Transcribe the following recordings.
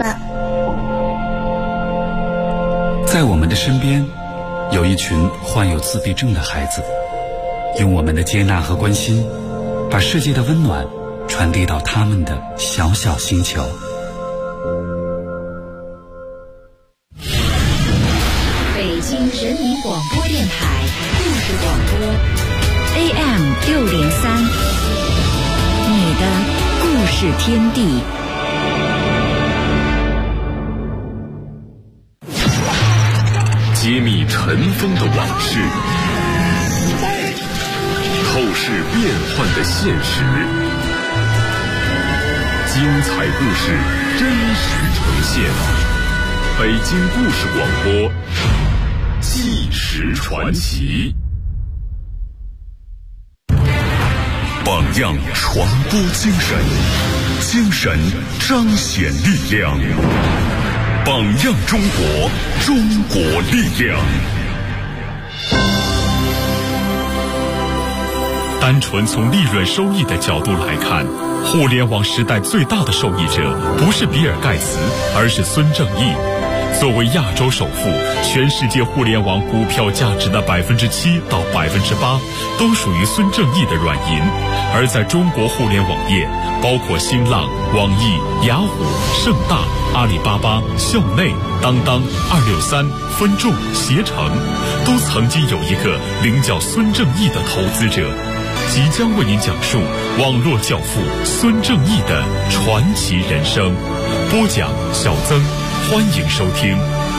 们。 在我们的身边，有一群患有自闭症的孩子，用我们的接纳和关心，把世界的温暖传递到他们的小小星球。 北京人民广播电台故事广播 AM603，你的故事天地。 揭秘尘封的往事，透视变幻的现实，精彩故事真实呈现。北京故事广播，纪实传奇。榜样传播精神，精神彰显力量。榜样中国，中国力量。单纯从利润收益的角度来看，互联网时代最大的受益者不是比尔盖茨，而是孙正义。作为亚洲首富，全世界互联网股票价值的7%到8%都属于孙正义的软银。而在中国互联网业，包括新浪、网易、雅虎、盛大、阿里巴巴、校内、当当、263、分众、携程，都曾经有一个名叫孙正义的投资者。即将为您讲述网络教父孙正义的传奇人生。播讲小曾，欢迎收听。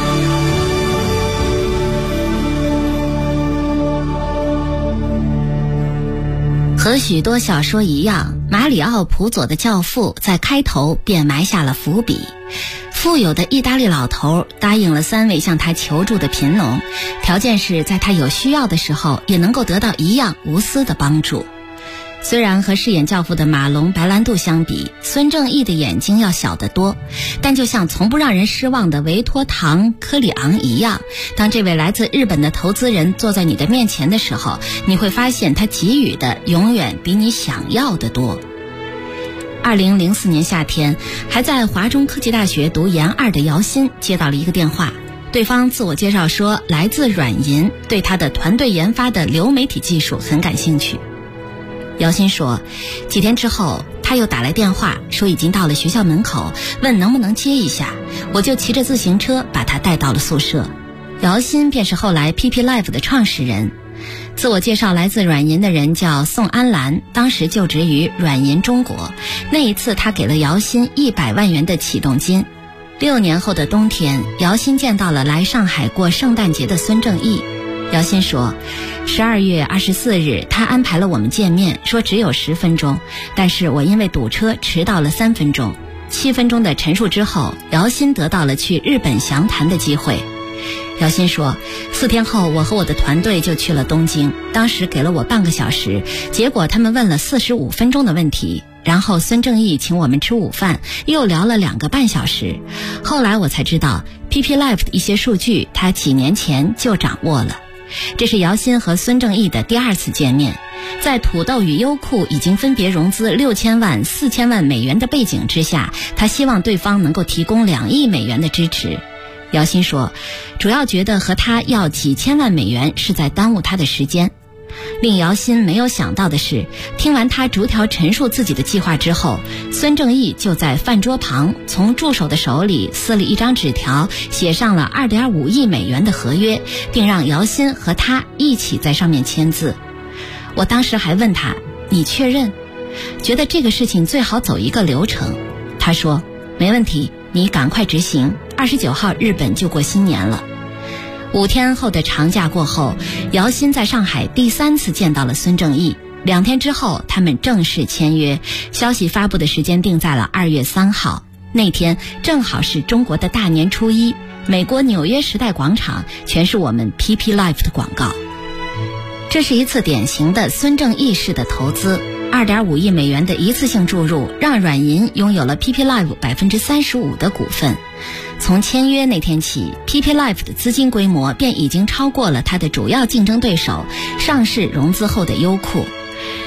和许多小说一样，马里奥·普佐的《教父》在开头便埋下了伏笔。富有的意大利老头答应了3位向他求助的贫农，条件是在他有需要的时候也能够得到一样无私的帮助。虽然和饰演教父的马龙·白兰度相比，孙正义的眼睛要小得多，但就像从不让人失望的维托·唐·科里昂一样，当这位来自日本的投资人坐在你的面前的时候，你会发现他给予的永远比你想要的多。2004年夏天，还在华中科技大学读研2的姚鑫接到了一个电话，对方自我介绍说来自软银，对他的团队研发的流媒体技术很感兴趣。姚鑫说，几天之后他又打来电话说已经到了学校门口，问能不能接一下，我就骑着自行车把他带到了宿舍。姚鑫便是后来 PP Live 的创始人。自我介绍来自软银的人叫宋安澜，当时就职于软银中国。那一次他给了姚鑫100万元的启动金。6年后的冬天，姚鑫见到了来上海过圣诞节的孙正义。姚鑫说，12月24日他安排了我们见面，说只有10分钟，但是我因为堵车迟到了3分钟。7分钟的陈述之后，姚鑫得到了去日本详谈的机会。姚鑫说，4天后我和我的团队就去了东京，当时给了我半个小时，结果他们问了45分钟的问题，然后孙正义请我们吃午饭，又聊了2个半小时。后来我才知道 PP Live 的一些数据他几年前就掌握了。这是姚鑫和孙正义的第2次见面。在土豆与优酷已经分别融资6000万、4000万美元的背景之下，他希望对方能够提供2亿美元的支持。姚鑫说，主要觉得和他要几千万美元是在耽误他的时间。令姚鑫没有想到的是，听完他逐条陈述自己的计划之后，孙正义就在饭桌旁从助手的手里撕了一张纸条，写上了2.5亿美元的合约，并让姚鑫和他一起在上面签字。我当时还问他，你确认？觉得这个事情最好走一个流程。他说，没问题，你赶快执行，29号日本就过新年了。5天后的长假过后，姚鑫在上海第3次见到了孙正义。2天之后，他们正式签约，消息发布的时间定在了2月3号。那天正好是中国的大年初一，美国纽约时代广场全是我们 PP Live 的广告。这是一次典型的孙正义式的投资。2.5亿美元的一次性注入，让软银拥有了 PP Live 35%的股份。从签约那天起， PP Live 的资金规模便已经超过了它的主要竞争对手上市融资后的优酷。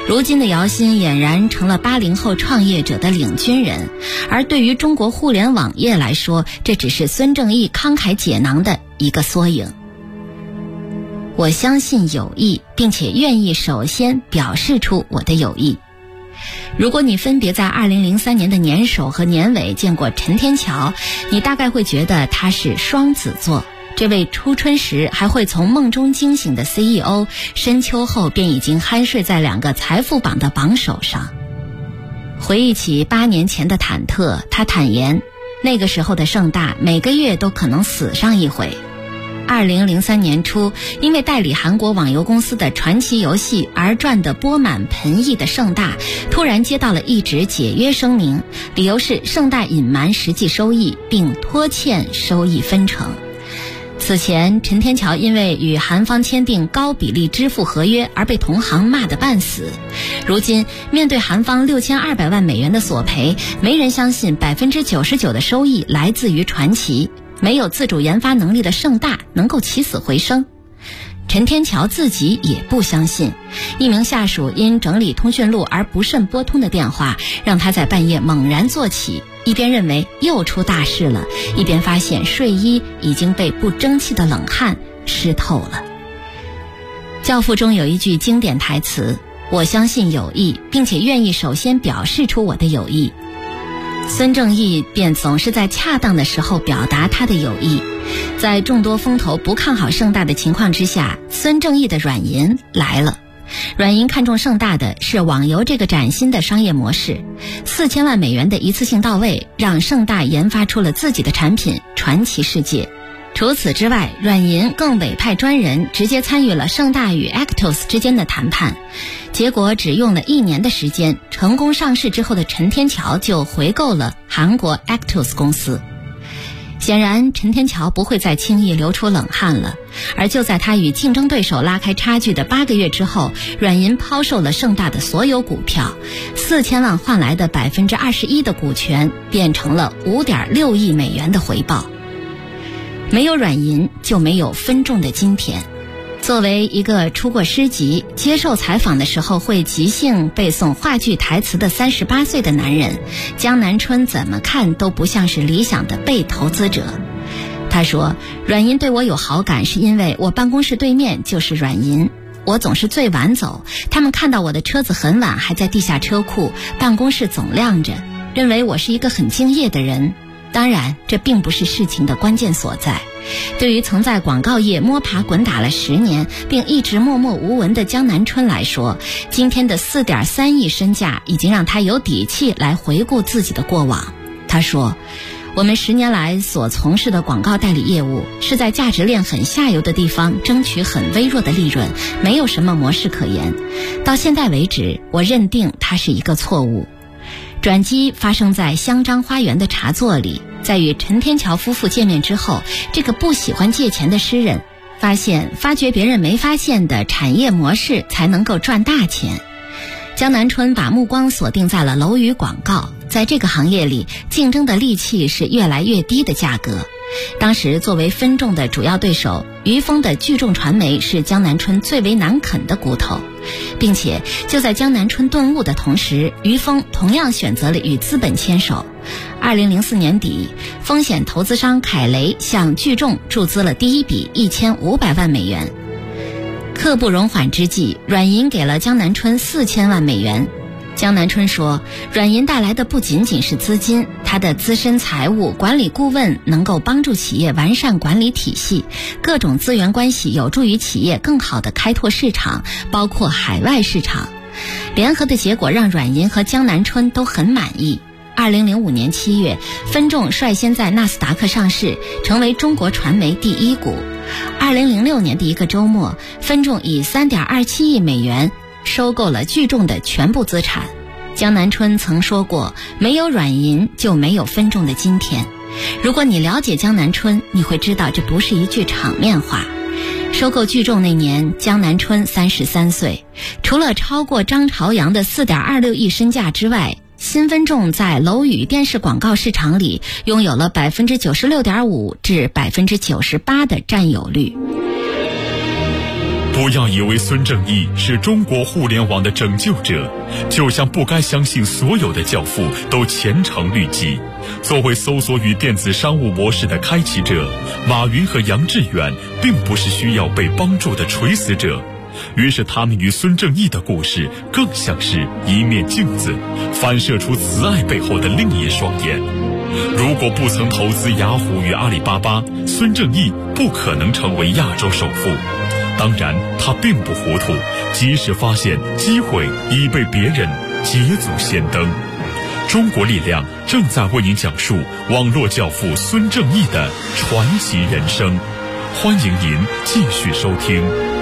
如今的姚鑫俨然成了80后创业者的领军人，而对于中国互联网业来说，这只是孙正义慷慨解囊的一个缩影。我相信友谊，并且愿意首先表示出我的友谊。如果你分别在2003年的年首和年尾见过陈天桥，你大概会觉得他是双子座。这位初春时还会从梦中惊醒的 CEO， 深秋后便已经酣睡在2个财富榜的榜首上。回忆起8年前的忐忑，他坦言，那个时候的盛大每个月都可能死上一回。2003年初，因为代理韩国网游公司的传奇游戏而赚得钵满盆溢的盛大，突然接到了一纸解约声明，理由是盛大隐瞒实际收益，并拖欠收益分成。此前，陈天桥因为与韩方签订高比例支付合约而被同行骂得半死。如今，面对韩方6200万美元的索赔，没人相信99%的收益来自于传奇。没有自主研发能力的盛大能够起死回生。陈天桥自己也不相信，一名下属因整理通讯录而不慎拨通的电话，让他在半夜猛然坐起，一边认为又出大事了，一边发现睡衣已经被不争气的冷汗湿透了。教父中有一句经典台词，我相信友谊，并且愿意首先表示出我的友谊。孙正义便总是在恰当的时候表达他的友谊。在众多风投不看好盛大的情况之下，孙正义的软银来了。软银看中盛大的是网游这个崭新的商业模式，4000万美元的一次性到位，让盛大研发出了自己的产品传奇世界。除此之外，软银更委派专人直接参与了盛大与 Actos 之间的谈判，结果只用了1年的时间，成功上市之后的陈天桥就回购了韩国 Actos 公司。显然，陈天桥不会再轻易流出冷汗了，而就在他与竞争对手拉开差距的8个月之后，软银抛售了盛大的所有股票，4000万换来的21%的股权变成了5.6亿美元的回报。没有软银，就没有分众的今天。作为一个出过诗集、接受采访的时候会即兴背诵话剧台词的38岁的男人，江南春怎么看都不像是理想的被投资者。他说，软银对我有好感是因为我办公室对面就是软银，我总是最晚走，他们看到我的车子很晚还在地下车库，办公室总亮着，认为我是一个很敬业的人。当然，这并不是事情的关键所在。对于曾在广告业摸爬滚打了10年，并一直默默无闻的江南春来说，今天的4.3亿身价已经让他有底气来回顾自己的过往。他说，我们10年来所从事的广告代理业务，是在价值链很下游的地方争取很微弱的利润，没有什么模式可言。到现在为止，我认定它是一个错误。转机发生在香樟花园的茶座里，在与陈天桥夫妇见面之后，这个不喜欢借钱的诗人发掘别人没发现的产业模式才能够赚大钱。江南春把目光锁定在了楼宇广告，在这个行业里，竞争的戾气是越来越低的价格。当时作为分众的主要对手，于峰的聚众传媒是江南春最为难啃的骨头，并且就在江南春顿悟的同时，于峰同样选择了与资本牵手。2004年底，风险投资商凯雷向聚众注资了第一笔1500万美元。刻不容缓之际，软银给了江南春4000万美元。江南春说，软银带来的不仅仅是资金，他的资深财务管理顾问能够帮助企业完善管理体系，各种资源关系有助于企业更好地开拓市场，包括海外市场。联合的结果让软银和江南春都很满意。2005年7月，分众率先在纳斯达克上市，成为中国传媒第1股。2006年第一个周末，分众以3.27亿美元收购了聚众的全部资产。江南春曾说过，没有软银就没有分众的今天。如果你了解江南春，你会知道这不是一句场面话。收购聚众那年，江南春33岁，除了超过张朝阳的4.26亿身价之外，新分众在楼宇电视广告市场里拥有了96.5%至98%的占有率。 不要以为孙正义是中国互联网的拯救者，就像不该相信所有的教父都虔诚律己。作为搜索与电子商务模式的开启者，马云和杨致远并不是需要被帮助的垂死者。于是他们与孙正义的故事更像是一面镜子，反射出慈爱背后的另一双眼。如果不曾投资雅虎与阿里巴巴，孙正义不可能成为亚洲首富。当然他并不糊涂，及时发现机会已被别人捷足先登。中国力量正在为您讲述网络教父孙正义的传奇人生，欢迎您继续收听。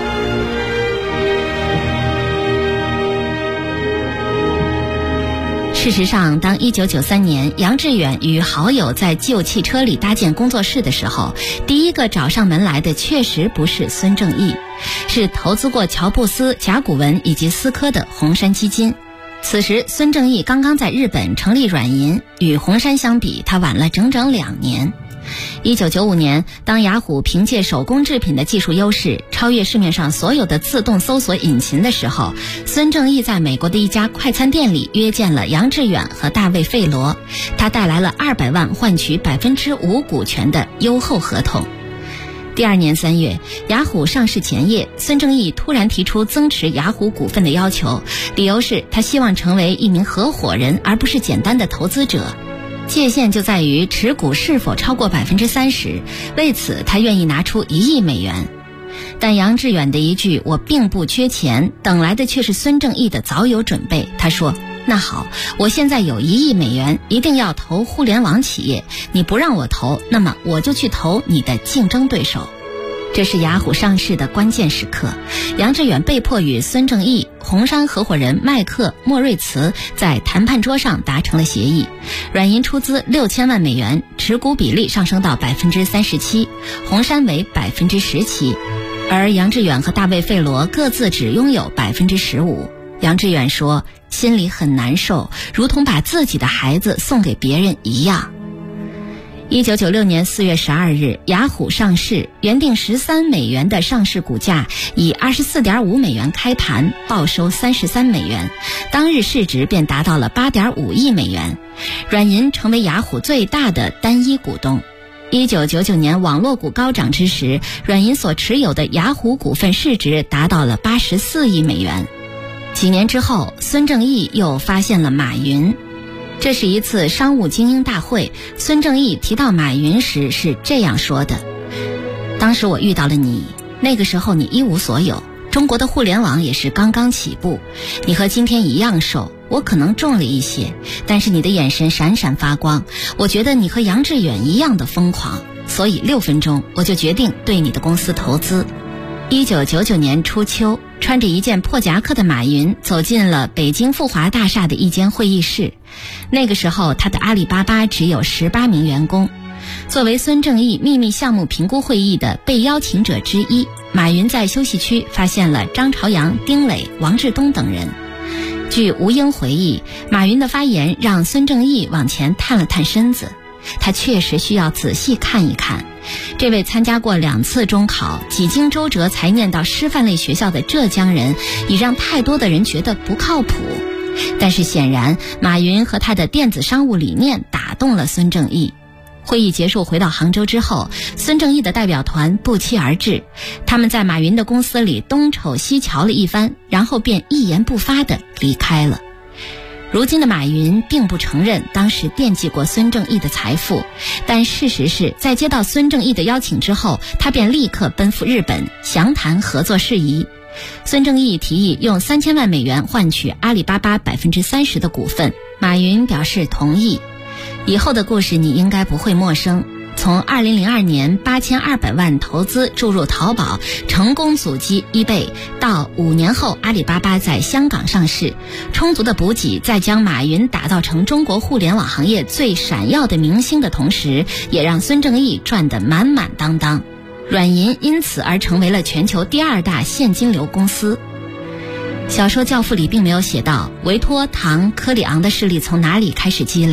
事实上，当1993年杨致远与好友在旧汽车里搭建工作室的时候，第一个找上门来的确实不是孙正义，是投资过乔布斯、甲骨文以及思科的红杉基金。此时孙正义刚刚在日本成立软银，与红杉相比，他晚了整整2年。1995年，当雅虎凭借手工制品的技术优势超越市面上所有的自动搜索引擎的时候，孙正义在美国的一家快餐店里约见了杨致远和大卫·费罗，他带来了200万换取5%股权的优厚合同。第2年3月，雅虎上市前夜，孙正义突然提出增持雅虎股份的要求，理由是他希望成为一名合伙人，而不是简单的投资者。界限就在于持股是否超过30%，为此他愿意拿出1亿美元。但杨致远的一句“我并不缺钱”，等来的却是孙正义的早有准备。他说：“那好，我现在有1亿美元，一定要投互联网企业，你不让我投，那么我就去投你的竞争对手。”这是雅虎上市的关键时刻，杨致远被迫与孙正义、红杉合伙人麦克·莫瑞茨在谈判桌上达成了协议，软银出资6000万美元，持股比例上升到37%，红杉为17%，而杨致远和大卫·费罗各自只拥有15%。杨致远说，心里很难受，如同把自己的孩子送给别人一样。1996年4月12日，雅虎上市，原定13美元的上市股价以24.5美元开盘，报收33美元，当日市值便达到了8.5亿美元。软银成为雅虎最大的单一股东。1999年网络股高涨之时，软银所持有的雅虎股份市值达到了84亿美元。几年之后，孙正义又发现了马云。这是一次商务精英大会，孙正义提到马云时是这样说的：当时我遇到了你，那个时候你一无所有，中国的互联网也是刚刚起步，你和今天一样瘦，我可能重了一些，但是你的眼神闪闪发光，我觉得你和杨致远一样的疯狂，所以6分钟我就决定对你的公司投资。1999年初秋，穿着一件破夹克的马云走进了北京富华大厦的一间会议室。那个时候，他的阿里巴巴只有18名员工。作为孙正义秘密项目评估会议的被邀请者之一，马云在休息区发现了张朝阳、丁磊、王志东等人。据吴英回忆，马云的发言让孙正义往前探了探身子，他确实需要仔细看一看。这位参加过2次中考，几经周折才念到师范类学校的浙江人，已让太多的人觉得不靠谱。但是显然，马云和他的电子商务理念打动了孙正义。会议结束回到杭州之后，孙正义的代表团不期而至，他们在马云的公司里东瞅西瞧了一番，然后便一言不发地离开了。如今的马云并不承认当时惦记过孙正义的财富，但事实是在接到孙正义的邀请之后，他便立刻奔赴日本详谈合作事宜。孙正义提议用3000万美元换取阿里巴巴30%的股份，马云表示同意。以后的故事你应该不会陌生，从2002年8200万投资注入淘宝，成功阻击eBay，到5年后阿里巴巴在香港上市，充足的补给在将马云打造成中国互联网行业最闪耀的明星的同时，也让孙正义赚得满满当当。软银因此而成为了全球第2大现金流公司。小说《教父》里并没有写到维托、唐、科里昂的势力从哪里开始积累。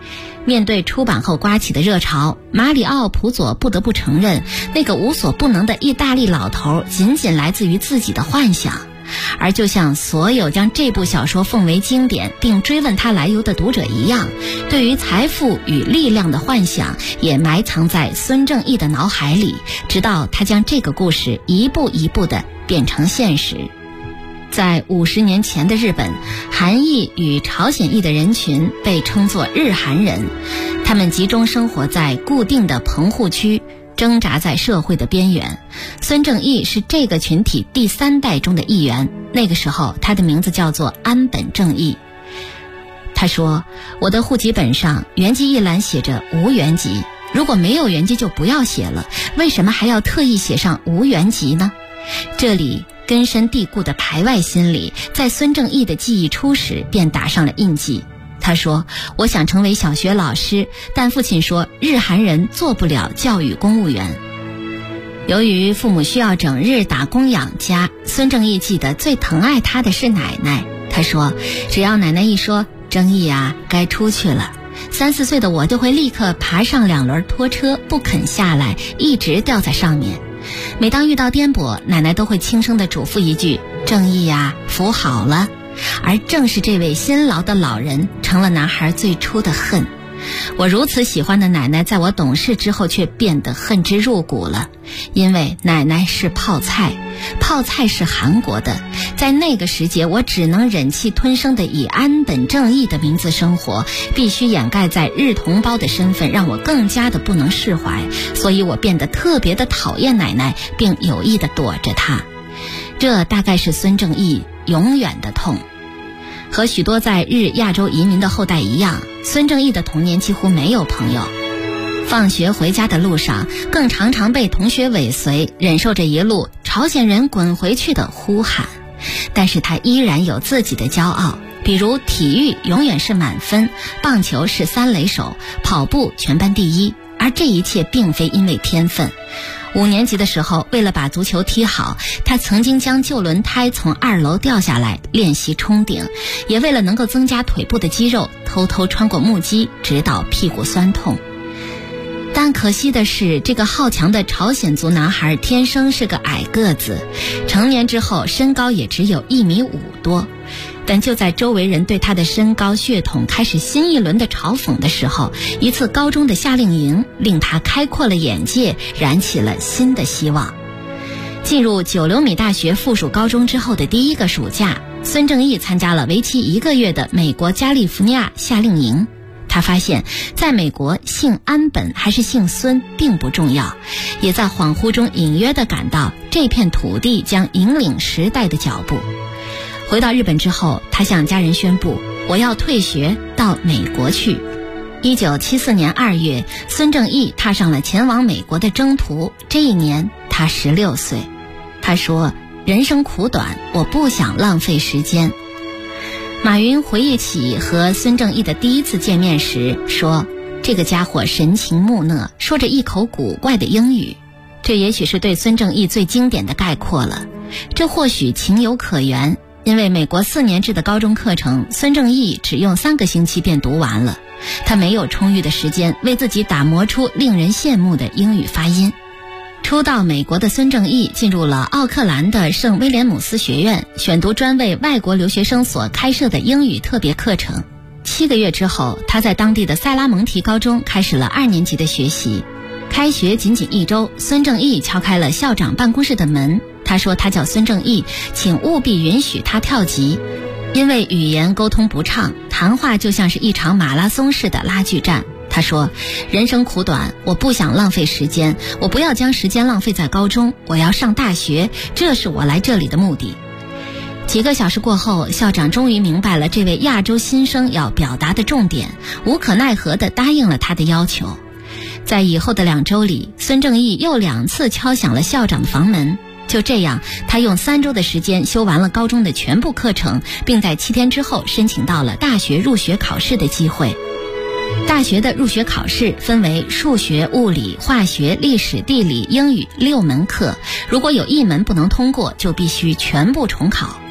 面对出版后刮起的热潮，马里奥·普佐不得不承认，那个无所不能的意大利老头仅仅来自于自己的幻想。而就像所有将这部小说奉为经典并追问它来由的读者一样，对于财富与力量的幻想也埋藏在孙正义的脑海里，直到他将这个故事一步一步地变成现实。在50年前的日本，韩裔与朝鲜裔的人群被称作日韩人，他们集中生活在固定的棚户区，挣扎在社会的边缘。孙正义是这个群体第3代中的一员，那个时候他的名字叫做安本正义。他说，我的户籍本上原籍一栏写着无原籍，如果没有原籍就不要写了，为什么还要特意写上无原籍呢？这里根深蒂固的排外心理在孙正义的记忆初始便打上了印记。他说，我想成为小学老师，但父亲说日韩人做不了教育公务员。由于父母需要整日打工养家，孙正义记得最疼爱他的是奶奶。他说，只要奶奶一说正义啊，该出去了，3、4岁的我就会立刻爬上2轮拖车，不肯下来，一直吊在上面。每当遇到颠簸，奶奶都会轻声地嘱咐一句，正义啊，扶好了。而正是这位辛劳的老人成了男孩最初的恨。我如此喜欢的奶奶，在我懂事之后却变得恨之入骨了，因为奶奶是泡菜，泡菜是韩国的。在那个时节，我只能忍气吞声地以安本正义的名字生活，必须掩盖在日同胞的身份，让我更加的不能释怀，所以我变得特别的讨厌奶奶，并有意地躲着她。这大概是孙正义永远的痛。和许多在日亚洲移民的后代一样，孙正义的童年几乎没有朋友。放学回家的路上，更常常被同学尾随，忍受着一路朝鲜人滚回去的呼喊。但是他依然有自己的骄傲，比如体育永远是满分，棒球是3垒手，跑步全班第1，而这一切并非因为天分。5年级的时候，为了把足球踢好，他曾经将旧轮胎从2楼掉下来练习冲顶，也为了能够增加腿部的肌肉，偷偷穿过木屐，直到屁股酸痛。但可惜的是，这个好强的朝鲜族男孩天生是个矮个子，成年之后身高也只有1.5米多。但就在周围人对他的身高血统开始新一轮的嘲讽的时候，一次高中的夏令营令他开阔了眼界，燃起了新的希望。进入9流米大学附属高中之后的第1个暑假，孙正义参加了为期1个月的美国加利福尼亚夏令营。他发现在美国姓安本还是姓孙并不重要，也在恍惚中隐约地感到这片土地将引领时代的脚步。回到日本之后，他向家人宣布，我要退学到美国去。1974年2月，孙正义踏上了前往美国的征途。这一年他16岁。他说，人生苦短，我不想浪费时间。马云回忆起和孙正义的第一次见面时说，这个家伙神情木讷，说着一口古怪的英语。这也许是对孙正义最经典的概括了。这或许情有可原，因为美国4年制的高中课程，孙正义只用3个星期便读完了。他没有充裕的时间为自己打磨出令人羡慕的英语发音。初到美国的孙正义进入了奥克兰的圣威廉姆斯学院，选读专为外国留学生所开设的英语特别课程。7个月之后，他在当地的塞拉蒙提高中开始了2年级的学习。开学仅仅1周，孙正义敲开了校长办公室的门。他说他叫孙正义，请务必允许他跳级。因为语言沟通不畅，谈话就像是一场马拉松式的拉锯战。他说，人生苦短，我不想浪费时间，我不要将时间浪费在高中，我要上大学，这是我来这里的目的。几个小时过后，校长终于明白了这位亚洲新生要表达的重点，无可奈何地答应了他的要求。在以后的2周里，孙正义又2次敲响了校长的房门。就这样，他用3周的时间修完了高中的全部课程，并在7天之后申请到了大学入学考试的机会。大学的入学考试分为数学、物理、化学、历史、地理、英语6门课，如果有1门不能通过，就必须全部重考。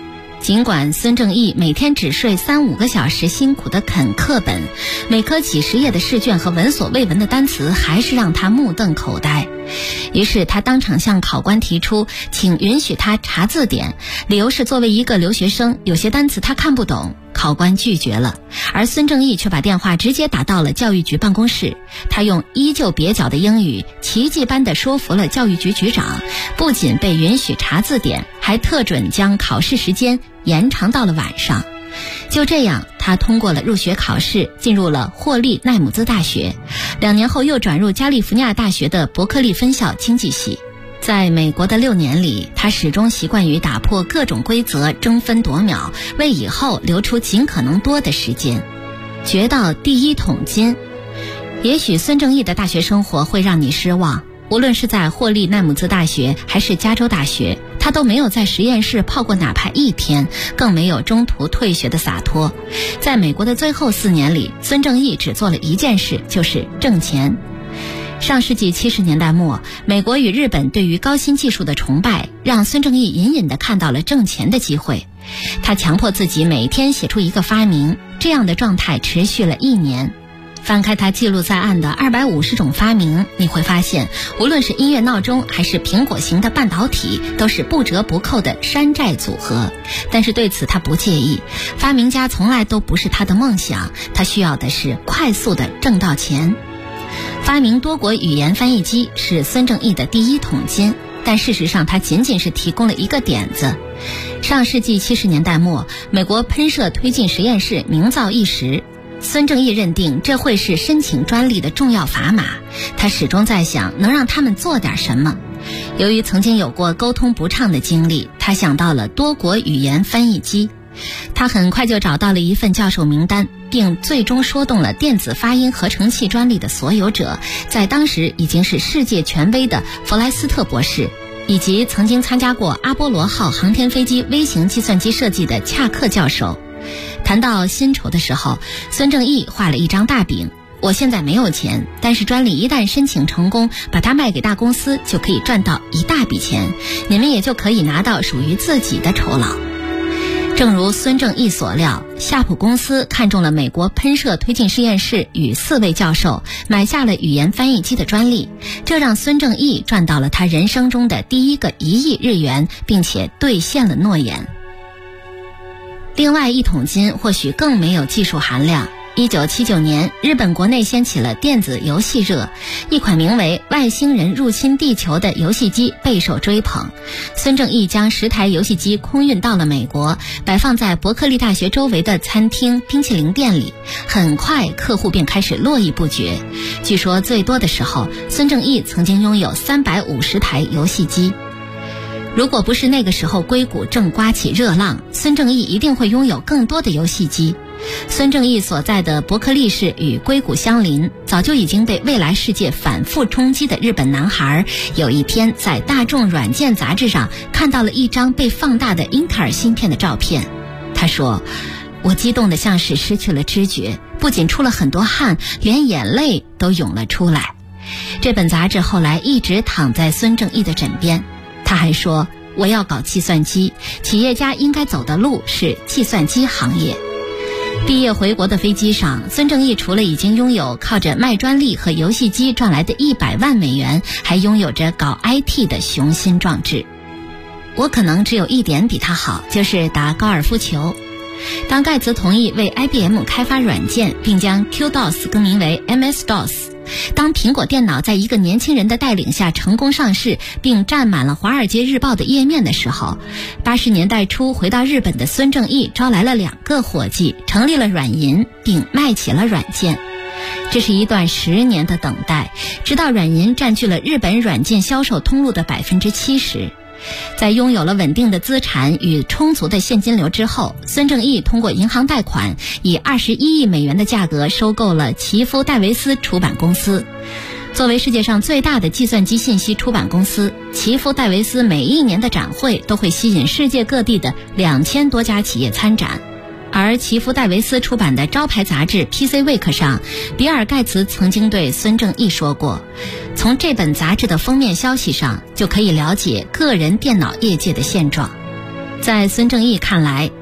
尽管孙正义每天只睡3-5个小时，辛苦地啃课本，每科几10页的试卷和闻所未闻的单词还是让他目瞪口呆。于是他当场向考官提出，请允许他查字典，理由是作为一个留学生，有些单词他看不懂。考官拒绝了，而孙正义却把电话直接打到了教育局办公室。他用依旧蹩脚的英语奇迹般地说服了教育局局长，不仅被允许查字典，还特准将考试时间延长到了晚上。就这样，他通过了入学考试，进入了霍利奈姆兹大学。2年后又转入加利福尼亚大学的伯克利分校经济系。在美国的6年里，他始终习惯于打破各种规则，争分夺秒，为以后留出尽可能多的时间，掘到第一桶金。也许孙正义的大学生活会让你失望，无论是在霍利奈姆兹大学还是加州大学，他都没有在实验室泡过哪怕1天，更没有中途退学的洒脱。在美国的最后4年里，孙正义只做了一件事，就是挣钱。上世纪70年代末，美国与日本对于高新技术的崇拜，让孙正义隐隐地看到了挣钱的机会。他强迫自己每天写出一个发明，这样的状态持续了1年。翻开他记录在案的250种发明，你会发现，无论是音乐闹钟还是苹果型的半导体，都是不折不扣的山寨组合。但是对此他不介意，发明家从来都不是他的梦想，他需要的是快速的挣到钱。发明多国语言翻译机是孙正义的第一桶金，但事实上他仅仅是提供了一个点子。上世纪70年代末，美国喷射推进实验室名噪一时，孙正义认定这会是申请专利的重要砝码。他始终在想能让他们做点什么。由于曾经有过沟通不畅的经历，他想到了多国语言翻译机。他很快就找到了一份教授名单，并最终说动了电子发音合成器专利的所有者，在当时已经是世界权威的弗莱斯特博士，以及曾经参加过阿波罗号航天飞机微型计算机设计的恰克教授。谈到薪酬的时候，孙正义画了一张大饼，我现在没有钱，但是专利一旦申请成功，把它卖给大公司，就可以赚到一大笔钱，你们也就可以拿到属于自己的酬劳。正如孙正义所料，夏普公司看中了美国喷射推进实验室与4位教授，买下了语言翻译机的专利，这让孙正义赚到了他人生中的第一个1亿日元，并且兑现了诺言。另外一桶金或许更没有技术含量。1979年，日本国内掀起了电子游戏热，一款名为《外星人入侵地球》的游戏机备受追捧。孙正义将10台游戏机空运到了美国，摆放在伯克利大学周围的餐厅、冰淇淋店里。很快，客户便开始络绎不绝。据说最多的时候，孙正义曾经拥有350台游戏机。如果不是那个时候硅谷正刮起热浪，孙正义一定会拥有更多的游戏机。孙正义所在的伯克利市与硅谷相邻，早就已经被未来世界反复冲击的日本男孩，有一天在大众软件杂志上看到了一张被放大的英特尔芯片的照片。他说，我激动得像是失去了知觉，不仅出了很多汗，连眼泪都涌了出来。这本杂志后来一直躺在孙正义的枕边。他还说，我要搞计算机，企业家应该走的路是计算机行业。毕业回国的飞机上，孙正义除了已经拥有靠着卖专利和游戏机赚来的100万美元，还拥有着搞 IT 的雄心壮志。我可能只有一点比他好，就是打高尔夫球。当盖茨同意为 IBM 开发软件，并将 QDOS 更名为 MS-DOS， 当苹果电脑在一个年轻人的带领下成功上市，并占满了《华尔街日报》的页面的时候，80年代初回到日本的孙正义招来了2个伙计，成立了软银，并卖起了软件。这是一段10年的等待，直到软银占据了日本软件销售通路的70%。在拥有了稳定的资产与充足的现金流之后，孙正义通过银行贷款，以21亿美元的价格收购了奇夫戴维斯出版公司。作为世界上最大的计算机信息出版公司，奇夫戴维斯每一年的展会都会吸引世界各地的2000多家企业参展。而奇夫戴维斯出版的招牌杂志 PC Week 上，比尔盖茨曾经对孙正义说过，从这本杂志的封面消息上就可以了解个人电脑业界的现状。在孙正义看来，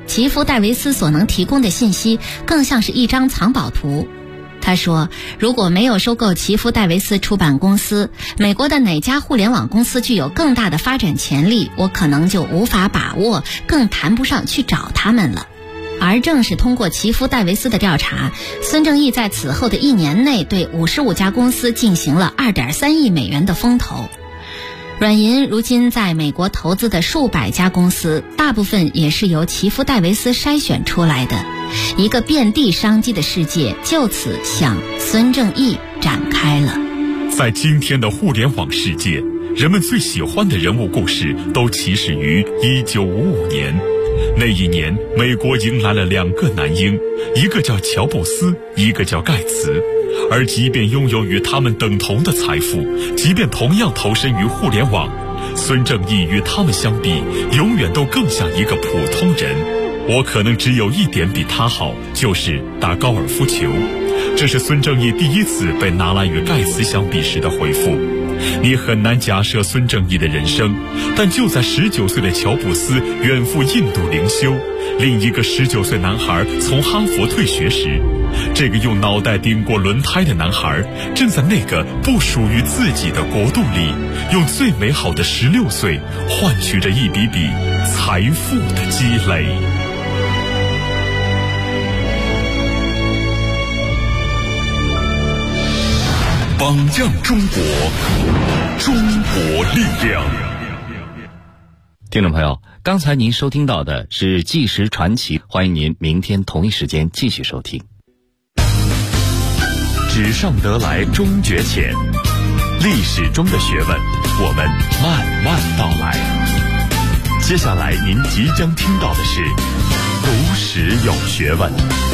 齐夫·戴维斯所能提供的信息更像是一张藏宝图。他说，如果没有收购齐夫·戴维斯出版公司，美国的哪家互联网公司具有更大的发展潜力，我可能就无法把握，更谈不上去找他们了。而正是通过齐夫·戴维斯的调查，孙正义在此后的1年内对55家公司进行了2.3亿美元的风投。软银如今在美国投资的数百家公司，大部分也是由齐夫·戴维斯筛选出来的。一个遍地商机的世界就此向孙正义展开了。 在今天的互联网世界，人们最喜欢的人物故事都起始于1955年。那一年，美国迎来了2个男婴，一个叫乔布斯，一个叫盖茨。而即便拥有与他们等同的财富，即便同样投身于互联网，孙正义与他们相比，永远都更像一个普通人。我可能只有一点比他好，就是打高尔夫球。这是孙正义第一次被拿来与盖茨相比时的回复。你很难假设孙正义的人生，但就在19岁的乔布斯远赴印度灵修，另一个19岁男孩从哈佛退学时，这个用脑袋顶过轮胎的男孩，正在那个不属于自己的国度里，用最美好的16岁换取着一笔笔财富的积累。 榜样中国，中国力量。 听众朋友，刚才您收听到的是《纪实传奇》，欢迎您明天同一时间继续收听。 纸上得来终觉浅，历史中的学问，我们慢慢道来。接下来您即将听到的是读史有学问。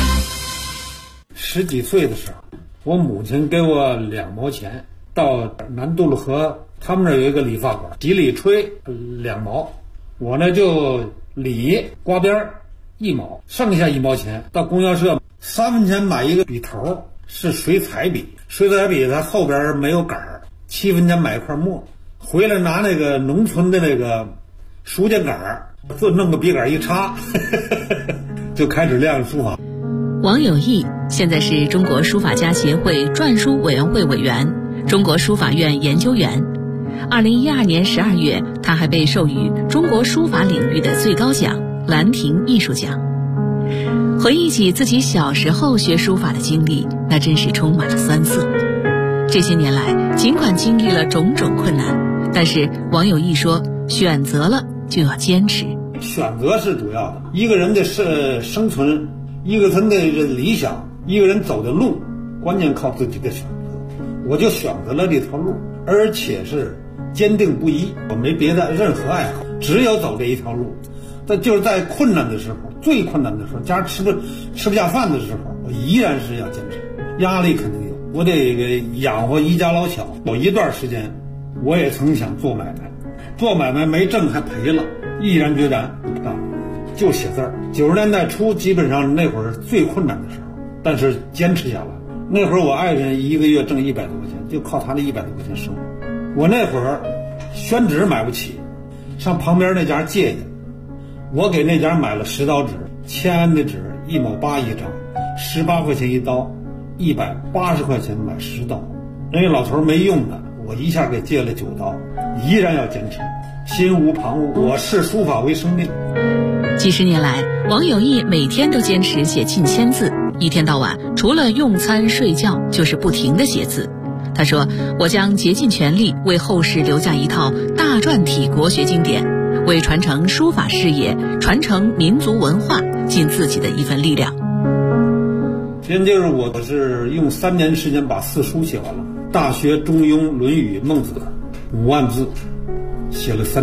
10几岁的时候，我母亲给我2毛钱，到南杜鲁河，他们那儿有一个理发馆，洗理吹2毛，我呢就理刮边1毛，剩下1毛钱到供销社3分钱买一个笔头，是水彩笔，水彩笔它后边没有杆儿，7分钱买一块墨，回来拿那个农村的那个书架杆儿，就弄个笔杆一插就开始练书法。 王有义现在是中国书法家协会篆书委员会委员、中国书法院研究员。2012年12月，他还被授予中国书法领域的最高奖兰亭艺术奖。回忆起自己小时候学书法的经历，那真是充满了酸涩。这些年来，尽管经历了种种困难，但是王有义说，选择了就要坚持。 选择是主要的，一个人的生存，一个人的理想，一个人走的路，关键靠自己的选择。我就选择了这条路，而且是坚定不移，我没别的任何爱好，只有走这一条路。但就是在困难的时候，最困难的时候，家吃不下饭的时候，我依然是要坚持。压力肯定有，我得养活一家老小。有一段时间，我也曾想做买卖，做买卖没挣还赔了，毅然决然就写字儿。90年代初，基本上那会儿最困难的时候，但是坚持下来。那会儿我爱人一个月挣100多块钱，就靠他那100多块钱生活。我那会儿宣纸买不起，上旁边那家借去，我给那家买了10刀纸，签安的纸1毛8一张，18块钱一刀，180块钱买10刀。人家老头没用的，我一下给借了9刀，依然要坚持，心无旁骛。我视书法为生命。 几十年来，王有义每天都坚持写近1000字，一天到晚除了用餐睡觉就是不停地写字。他说，我将竭尽全力为后世留下一套大篆体国学经典，为传承书法事业、传承民族文化尽自己的一份力量。 现就是我是用3年时间把4书写完了，《大学》《中庸》《论语》《孟子》5万字，写了3